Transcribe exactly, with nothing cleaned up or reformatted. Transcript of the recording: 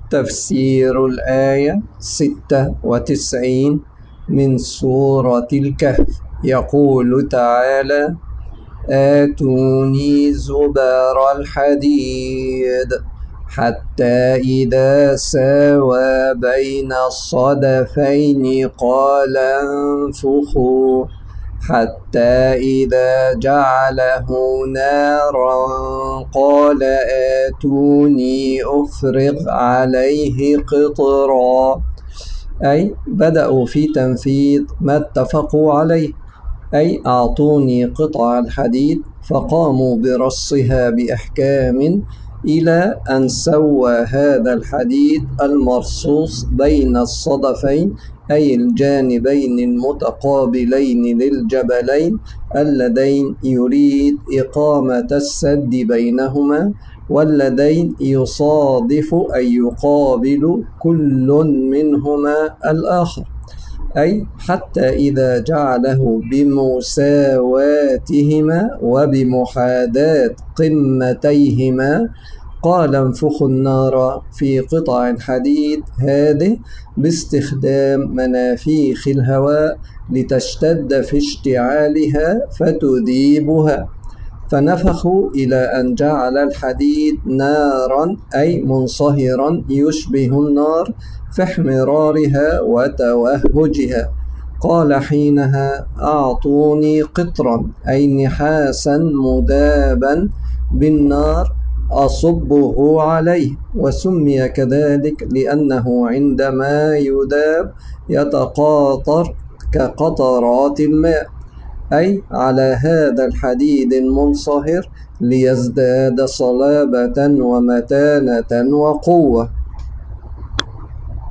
تفسير الآية ستة وتسعين من سورة الكهف. يقول تعالى: آتوني زبر الحديد حتى إذا ساوى بين الصدفين قال انفخوا حتى إذا جعله نارا قال آتوني أفرغ عليه قطرا، أي بدأوا في تنفيذ ما اتفقوا عليه، أي أعطوني قطع الحديد، فقاموا برصها بإحكام إلى أن سوى هذا الحديد المرصوص بين الصدفين، أي الجانبين المتقابلين للجبلين اللذين يريد إقامة السد بينهما، واللذين يصادف أي يقابل كل منهما الآخر، أي حتى إذا جعله بمساواتهما وبمحاذاة قمتيهما قال انفخوا النار في قطع الحديد هذه باستخدام منافيخ الهواء لتشتد في اشتعالها فتذيبها، فنفخوا إلى أن جعل الحديد نارا، أي منصهرا يشبه النار في احمرارها وتوهجها. قال حينها: أعطوني قطرا، أي نحاسا مذابا بالنار أصبه عليه، وسمي كذلك لأنه عندما يذاب يتقاطر كقطرات الماء، أي على هذا الحديد المنصهر ليزداد صلابة ومتانة وقوة.